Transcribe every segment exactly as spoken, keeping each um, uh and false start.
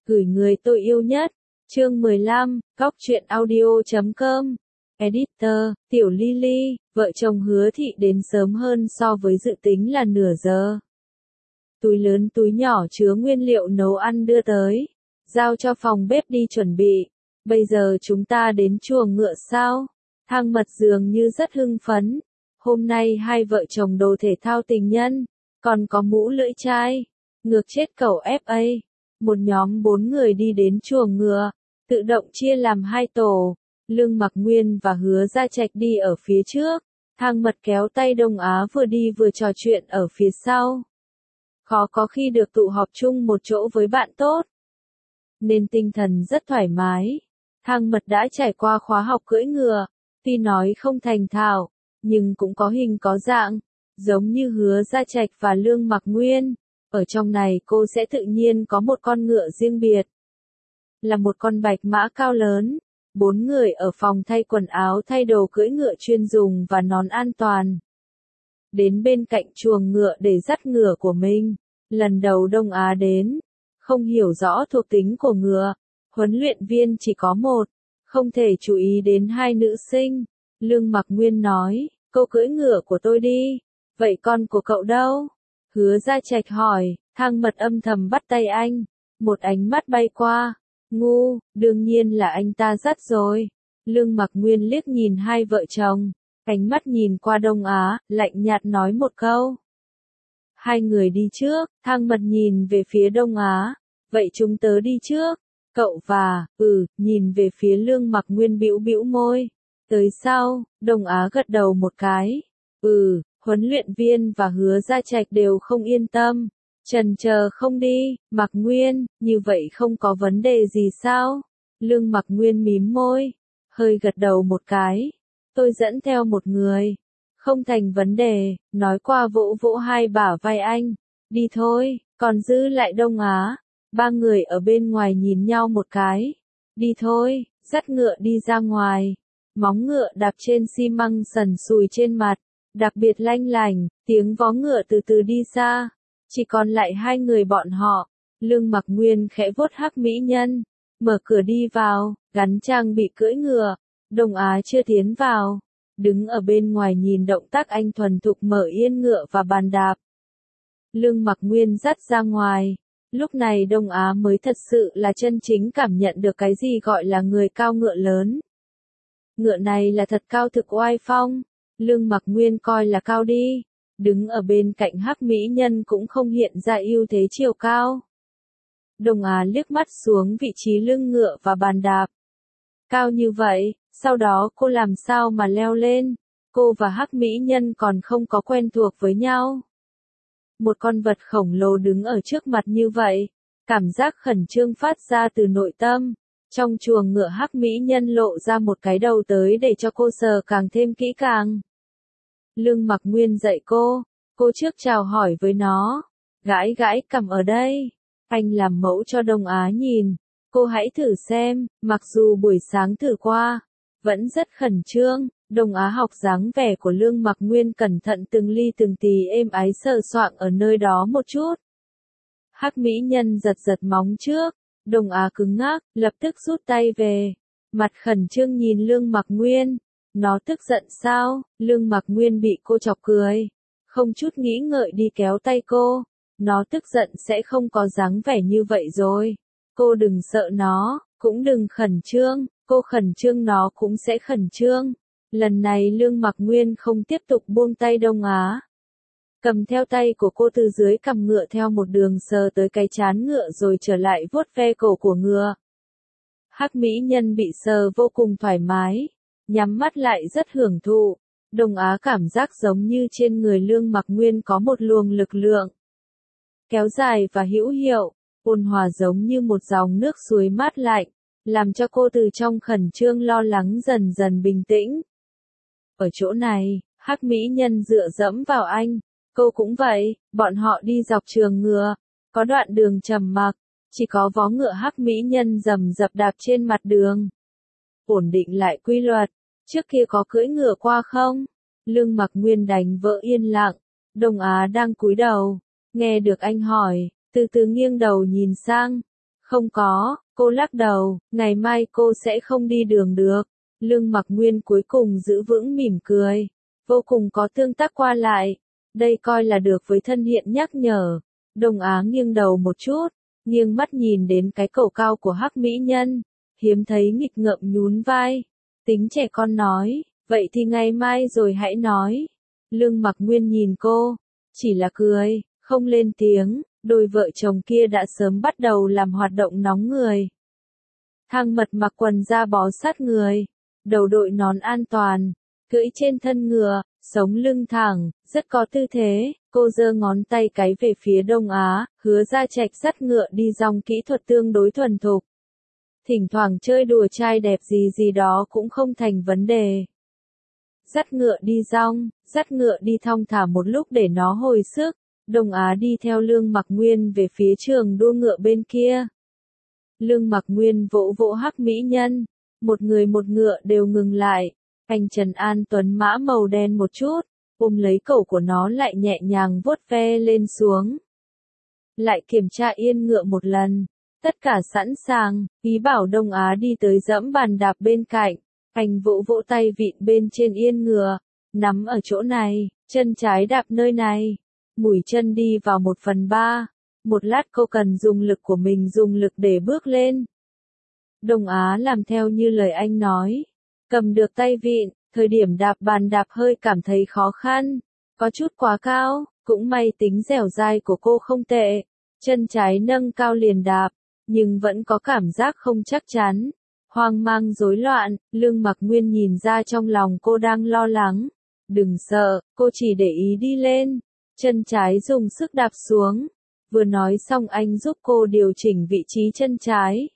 Gửi người tôi yêu nhất. Chương mười lăm, Góc truyện audio chấm com. Editor, Tiểu Lily, vợ chồng Hứa Thị đến sớm hơn so với dự tính là nửa giờ. Túi lớn túi nhỏ chứa nguyên liệu nấu ăn đưa tới, giao cho phòng bếp đi chuẩn bị. Bây giờ chúng ta đến chuồng ngựa sao? Thang Mật dường như rất hưng phấn. Hôm nay hai vợ chồng đồ thể thao tình nhân, còn có mũ lưỡi chai. Ngược chết cẩu ép a. Một nhóm bốn người đi đến chuồng ngựa, tự động chia làm hai tổ. Lương Mặc Nguyên và Hứa Gia Trạch đi ở phía trước, Thang Mật kéo tay Đông Á vừa đi vừa trò chuyện ở phía sau. Khó có khi được tụ họp chung một chỗ với bạn tốt, nên tinh thần rất thoải mái. Thang Mật đã trải qua khóa học cưỡi ngựa, tuy nói không thành thạo, nhưng cũng có hình có dạng, giống như Hứa Gia Trạch và Lương Mặc Nguyên. Ở trong này cô sẽ tự nhiên có một con ngựa riêng biệt, là một con bạch mã cao lớn. Bốn người ở phòng thay quần áo thay đồ cưỡi ngựa chuyên dùng và nón an toàn. Đến bên cạnh chuồng ngựa để dắt ngựa của mình. Lần đầu Đông Á đến, không hiểu rõ thuộc tính của ngựa. Huấn luyện viên chỉ có một, không thể chú ý đến hai nữ sinh. Lương Mặc Nguyên nói, cô cưỡi ngựa của tôi đi, vậy con của cậu đâu? Hứa Gia Trạch hỏi. Thang Mật âm thầm bắt tay anh, một ánh mắt bay qua. Ngu, đương nhiên là anh ta dắt rồi. Lương Mặc Nguyên liếc nhìn hai vợ chồng, ánh mắt nhìn qua Đông Á, lạnh nhạt nói một câu. Hai người đi trước. Thang Mật nhìn về phía Đông Á, vậy chúng tớ đi trước. Cậu và, ừ, nhìn về phía Lương Mặc Nguyên bĩu bĩu môi. Tới sau, Đông Á gật đầu một cái. Ừ, huấn luyện viên và Hứa Gia Trạch đều không yên tâm. Chần chờ không đi. Mặc Nguyên, như vậy không có vấn đề gì sao? Lương Mặc Nguyên mím môi, hơi gật đầu một cái. Tôi dẫn theo một người, không thành vấn đề. Nói qua vỗ vỗ hai bả vai anh. Đi thôi, còn giữ lại Đông Á. Ba người ở bên ngoài nhìn nhau một cái. Đi thôi, dắt ngựa đi ra ngoài. Móng ngựa đạp trên xi măng sần sùi trên mặt, đặc biệt lanh lành. Tiếng vó ngựa từ từ đi xa. Chỉ còn lại hai người bọn họ. Lương Mặc Nguyên khẽ vuốt Hắc Mỹ Nhân, mở cửa đi vào, gắn trang bị cưỡi ngựa. Đông Á chưa tiến vào, đứng ở bên ngoài nhìn động tác anh thuần thục mở yên ngựa và bàn đạp. Lương Mặc Nguyên dắt ra ngoài. Lúc này Đông Á mới thật sự là chân chính cảm nhận được cái gì gọi là người cao ngựa lớn. Ngựa này là thật cao thực oai phong. Lương Mặc Nguyên coi là cao đi. Đứng ở bên cạnh Hắc Mỹ Nhân cũng không hiện ra ưu thế chiều cao. Đông Á liếc mắt xuống vị trí lưng ngựa và bàn đạp. Cao như vậy, sau đó cô làm sao mà leo lên? Cô và Hắc Mỹ Nhân còn không có quen thuộc với nhau. Một con vật khổng lồ đứng ở trước mặt như vậy, cảm giác khẩn trương phát ra từ nội tâm. Trong chuồng ngựa Hắc Mỹ Nhân lộ ra một cái đầu tới để cho cô sờ càng thêm kỹ càng. Lương Mặc Nguyên dạy cô, cô trước chào hỏi với nó, gãi gãi cằm ở đây. Anh làm mẫu cho Đông Á nhìn, cô hãy thử xem. Mặc dù buổi sáng thử qua, vẫn rất khẩn trương. Đông Á học dáng vẻ của Lương Mặc Nguyên, cẩn thận từng ly từng tí êm ái sờ soạng ở nơi đó một chút. Hắc Mỹ Nhân giật giật móng trước, Đông Á cứng ngắc, lập tức rút tay về, mặt khẩn trương nhìn Lương Mặc Nguyên. Nó tức giận sao? Lương Mặc Nguyên bị cô chọc cười, không chút nghĩ ngợi đi kéo tay cô. Nó tức giận sẽ không có dáng vẻ như vậy rồi. Cô đừng sợ nó, cũng đừng khẩn trương. Cô khẩn trương nó cũng sẽ khẩn trương. Lần này Lương Mặc Nguyên không tiếp tục buông tay Đông Á. Cầm theo tay của cô từ dưới cằm ngựa theo một đường sờ tới cái trán ngựa rồi trở lại vuốt ve cổ của ngựa. Hắc Mỹ Nhân bị sờ vô cùng thoải mái, nhắm mắt lại rất hưởng thụ. Đông Á cảm giác giống như trên người Lương Mặc Nguyên có một luồng lực lượng kéo dài và hữu hiệu, ôn hòa giống như một dòng nước suối mát lạnh, làm cho cô từ trong khẩn trương lo lắng dần dần bình tĩnh. Ở chỗ này, Hắc Mỹ Nhân dựa dẫm vào anh, cô cũng vậy. Bọn họ đi dọc trường ngựa, có đoạn đường trầm mặc, chỉ có vó ngựa Hắc Mỹ Nhân rầm rập đạp trên mặt đường. Ổn định lại quy luật, trước kia có cưỡi ngựa qua không? Lương Mặc Nguyên đánh vỡ yên lặng. Đông Á đang cúi đầu, nghe được anh hỏi, từ từ nghiêng đầu nhìn sang. Không có, cô lắc đầu, ngày mai cô sẽ không đi đường được. Lương Mặc Nguyên cuối cùng giữ vững mỉm cười, vô cùng có tương tác qua lại. Đây coi là được với thân hiện nhắc nhở. Đông Á nghiêng đầu một chút, nghiêng mắt nhìn đến cái cổ cao của hắc mỹ nhân, hiếm thấy nghịch ngợm nhún vai. Tính trẻ con nói, vậy thì ngày mai rồi hãy nói. Lương Mặc Nguyên nhìn cô, chỉ là cười, không lên tiếng. Đôi vợ chồng kia đã sớm bắt đầu làm hoạt động nóng người. Thang Mật mặc quần da bó sát người, đầu đội nón an toàn, cưỡi trên thân ngựa, sống lưng thẳng, rất có tư thế. Cô giơ ngón tay cái về phía Đông Á, Hứa Gia Trạch dắt ngựa đi dòng kỹ thuật tương đối thuần thục. Thỉnh thoảng chơi đùa trai đẹp gì gì đó cũng không thành vấn đề. Dắt ngựa đi dong, dắt ngựa đi thong thả một lúc để nó hồi sức. Đông Á đi theo Lương Mặc Nguyên về phía trường đua ngựa bên kia. Lương Mặc Nguyên vỗ vỗ hắc mỹ nhân, một người một ngựa đều ngừng lại. Anh Trần An Tuấn mã màu đen một chút, ôm lấy cổ của nó lại nhẹ nhàng vuốt ve lên xuống. Lại kiểm tra yên ngựa một lần, tất cả sẵn sàng, ý bảo Đông Á đi tới dẫm bàn đạp bên cạnh. Anh vỗ vỗ tay vịn bên trên yên ngựa, nắm ở chỗ này, chân trái đạp nơi này. Mũi chân đi vào một phần ba. Một lát cô cần dùng lực của mình dùng lực để bước lên. Đông Á làm theo như lời anh nói. Cầm được tay vịn, thời điểm đạp bàn đạp hơi cảm thấy khó khăn. Có chút quá cao, cũng may tính dẻo dai của cô không tệ. Chân trái nâng cao liền đạp, nhưng vẫn có cảm giác không chắc chắn. Hoang mang rối loạn, Lương Mặc Nguyên nhìn ra trong lòng cô đang lo lắng. Đừng sợ, cô chỉ để ý đi lên. Chân trái dùng sức đạp xuống. Vừa nói xong anh giúp cô điều chỉnh vị trí chân trái.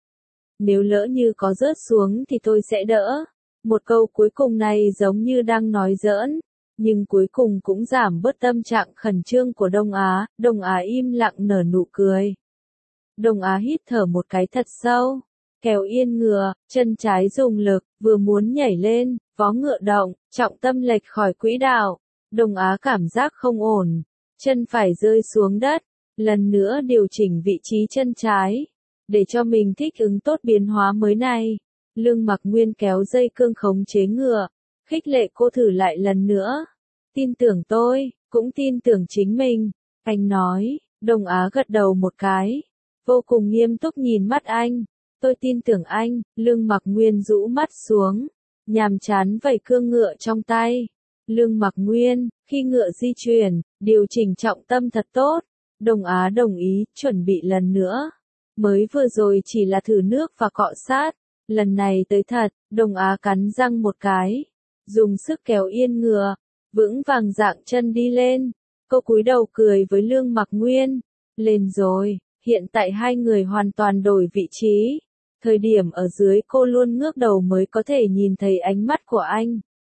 Nếu lỡ như có rớt xuống thì tôi sẽ đỡ. Một câu cuối cùng này giống như đang nói giỡn, nhưng cuối cùng cũng giảm bớt tâm trạng khẩn trương của Đông Á. Đông Á im lặng nở nụ cười. Đông Á hít thở một cái thật sâu, kéo yên ngựa, chân trái dùng lực, vừa muốn nhảy lên, vó ngựa động, trọng tâm lệch khỏi quỹ đạo. Đông Á cảm giác không ổn, chân phải rơi xuống đất, lần nữa điều chỉnh vị trí chân trái, để cho mình thích ứng tốt biến hóa mới này. Lương Mặc Nguyên kéo dây cương khống chế ngựa, khích lệ cô thử lại lần nữa. Tin tưởng tôi, cũng tin tưởng chính mình, anh nói. Đông Á gật đầu một cái, vô cùng nghiêm túc nhìn mắt anh. Tôi tin tưởng anh. Lương Mặc Nguyên rũ mắt xuống, nhàm chán vẩy cương ngựa trong tay. Lương Mặc Nguyên, khi ngựa di chuyển, điều chỉnh trọng tâm thật tốt. Đông Á đồng ý, chuẩn bị lần nữa. Mới vừa rồi chỉ là thử nước và cọ sát, lần này tới thật. Đông Á cắn răng một cái, dùng sức kéo yên ngựa, vững vàng dạng chân đi lên. Cô cúi đầu cười với Lương Mặc Nguyên. Lên rồi, hiện tại hai người hoàn toàn đổi vị trí. Thời điểm ở dưới cô luôn ngước đầu mới có thể nhìn thấy ánh mắt của anh.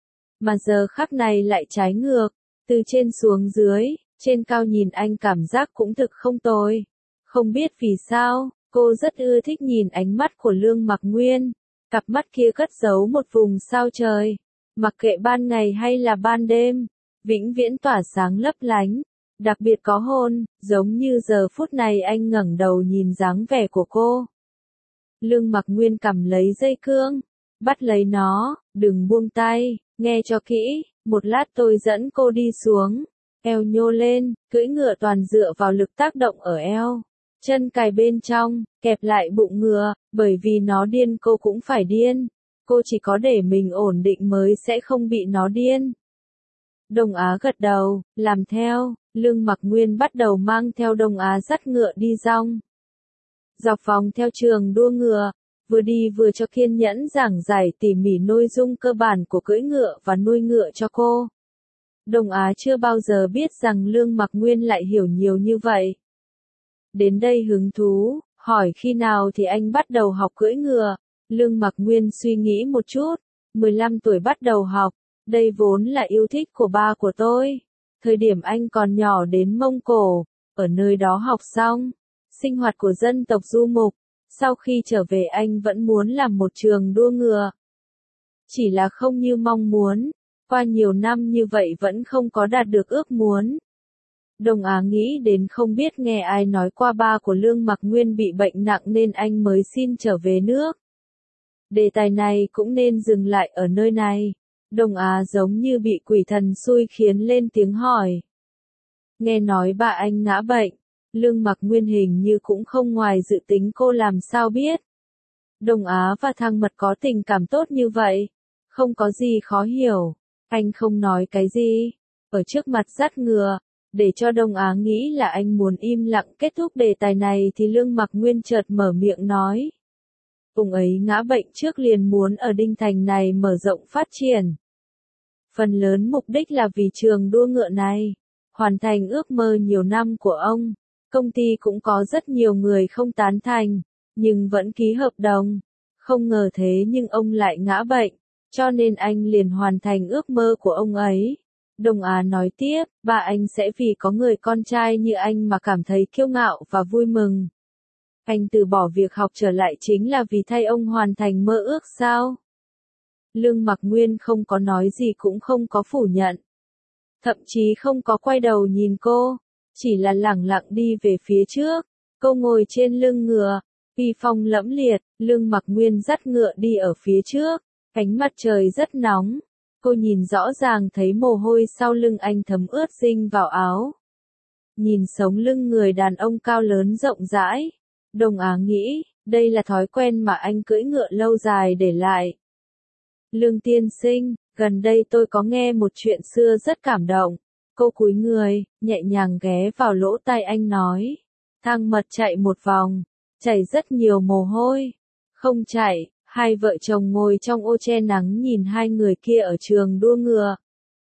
Mà giờ khắc này lại trái ngược, từ trên xuống dưới, trên cao nhìn anh cảm giác cũng thực không tồi. Không biết vì sao, cô rất ưa thích nhìn ánh mắt của Lương Mặc Nguyên. Cặp mắt kia cất giấu một vùng sao trời. Mặc kệ ban ngày hay là ban đêm, vĩnh viễn tỏa sáng lấp lánh. Đặc biệt có hôn, giống như giờ phút này anh ngẩng đầu nhìn dáng vẻ của cô. Lương Mặc Nguyên cầm lấy dây cương, bắt lấy nó, đừng buông tay, nghe cho kỹ, một lát tôi dẫn cô đi xuống, eo nhô lên, cưỡi ngựa toàn dựa vào lực tác động ở eo, chân cài bên trong, kẹp lại bụng ngựa, bởi vì nó điên cô cũng phải điên, cô chỉ có để mình ổn định mới sẽ không bị nó điên. Đông Á gật đầu, làm theo. Lương Mặc Nguyên bắt đầu mang theo Đông Á dắt ngựa đi dong. Dọc vòng theo trường đua ngựa, vừa đi vừa cho kiên nhẫn giảng giải tỉ mỉ nội dung cơ bản của cưỡi ngựa và nuôi ngựa cho cô. Đông Á chưa bao giờ biết rằng Lương Mặc Nguyên lại hiểu nhiều như vậy. Đến đây hứng thú, hỏi khi nào thì anh bắt đầu học cưỡi ngựa. Lương Mặc Nguyên suy nghĩ một chút, mười lăm tuổi bắt đầu học, đây vốn là yêu thích của ba của tôi. Thời điểm anh còn nhỏ đến Mông Cổ, ở nơi đó học xong, sinh hoạt của dân tộc du mục, sau khi trở về anh vẫn muốn làm một trường đua ngựa. Chỉ là không như mong muốn, qua nhiều năm như vậy vẫn không có đạt được ước muốn. Đồng Á nghĩ đến không biết nghe ai nói qua ba của Lương Mặc Nguyên bị bệnh nặng nên anh mới xin trở về nước. Đề tài này cũng nên dừng lại ở nơi này. Đồng Á giống như bị quỷ thần xui khiến lên tiếng hỏi. Nghe nói ba anh ngã bệnh, Lương Mặc Nguyên hình như cũng không ngoài dự tính, cô làm sao biết. Đồng Á và Thăng Mật có tình cảm tốt như vậy, không có gì khó hiểu. Anh không nói cái gì, ở trước mặt dắt ngựa, để cho Đồng Á nghĩ là anh muốn im lặng kết thúc đề tài này thì Lương Mặc Nguyên chợt mở miệng nói. Ông ấy ngã bệnh trước liền muốn ở Đinh Thành này mở rộng phát triển. Phần lớn mục đích là vì trường đua ngựa này, hoàn thành ước mơ nhiều năm của ông. Công ty cũng có rất nhiều người không tán thành, nhưng vẫn ký hợp đồng. Không ngờ thế nhưng ông lại ngã bệnh, cho nên anh liền hoàn thành ước mơ của ông ấy. Đồng Á nói tiếp, ba anh sẽ vì có người con trai như anh mà cảm thấy kiêu ngạo và vui mừng. Anh từ bỏ việc học trở lại chính là vì thay ông hoàn thành mơ ước sao? Lương Mặc Nguyên không có nói gì cũng không có phủ nhận. Thậm chí không có quay đầu nhìn cô, chỉ là lẳng lặng đi về phía trước. Cô ngồi trên lưng ngựa, uy phong lẫm liệt, Lương Mặc Nguyên dắt ngựa đi ở phía trước. Ánh mặt trời rất nóng, cô nhìn rõ ràng thấy mồ hôi sau lưng anh thấm ướt dinh vào áo. Nhìn sống lưng người đàn ông cao lớn rộng rãi, Đồng Á nghĩ, đây là thói quen mà anh cưỡi ngựa lâu dài để lại. Lương tiên sinh, gần đây tôi có nghe một chuyện xưa rất cảm động. Cô cúi người, nhẹ nhàng ghé vào lỗ tai anh nói. Thăng Mật chạy một vòng, chảy rất nhiều mồ hôi. Không chạy, hai vợ chồng ngồi trong ô che nắng nhìn hai người kia ở trường đua ngựa.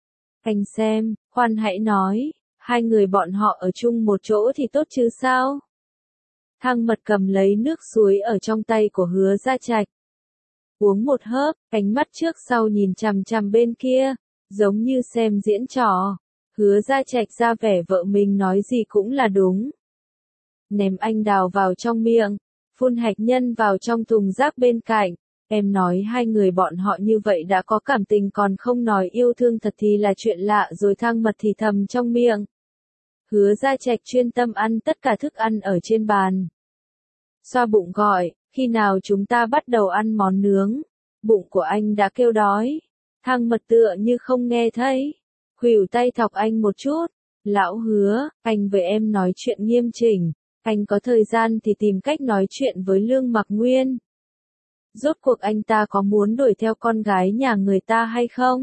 Anh xem, khoan hãy nói, hai người bọn họ ở chung một chỗ thì tốt chứ sao? Thăng Mật cầm lấy nước suối ở trong tay của Hứa Gia Trạch. Uống một hớp, ánh mắt trước sau nhìn chằm chằm bên kia, giống như xem diễn trò. Hứa Gia Trạch ra vẻ vợ mình nói gì cũng là đúng. Ném anh đào vào trong miệng, phun hạch nhân vào trong thùng rác bên cạnh. Em nói hai người bọn họ như vậy đã có cảm tình còn không nói yêu thương thật thì là chuyện lạ rồi. Thăng Mật thì thầm trong miệng. Hứa Gia Trạch chuyên tâm ăn tất cả thức ăn ở trên bàn. Xoa bụng gọi, khi nào chúng ta bắt đầu ăn món nướng? Bụng của anh đã kêu đói. Thăng Mật tựa như không nghe thấy. Khuỷu tay thọc anh một chút. Lão Hứa, anh với em nói chuyện nghiêm chỉnh. Anh có thời gian thì tìm cách nói chuyện với Lương Mặc Nguyên. Rốt cuộc anh ta có muốn đuổi theo con gái nhà người ta hay không?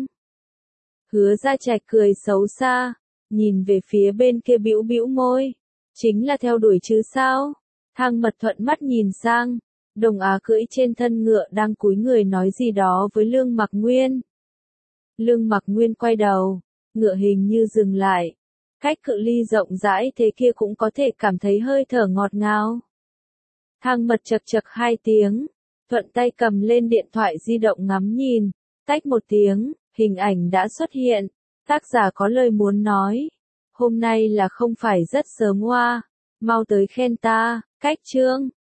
Hứa Gia Trạch cười xấu xa, nhìn về phía bên kia bĩu bĩu môi. Chính là theo đuổi chứ sao? Thăng Mật thuận mắt nhìn sang. Đồng Á cưỡi trên thân ngựa đang cúi người nói gì đó với Lương Mặc Nguyên. Lương Mặc Nguyên quay đầu, ngựa hình như dừng lại. Cách cự ly rộng rãi thế kia cũng có thể cảm thấy hơi thở ngọt ngào. Thăng Mật chật chật hai tiếng, thuận tay cầm lên điện thoại di động ngắm nhìn, tách một tiếng, hình ảnh đã xuất hiện. Tác giả có lời muốn nói. Hôm nay là không phải rất sớm hoa, mau tới khen ta, cách chương.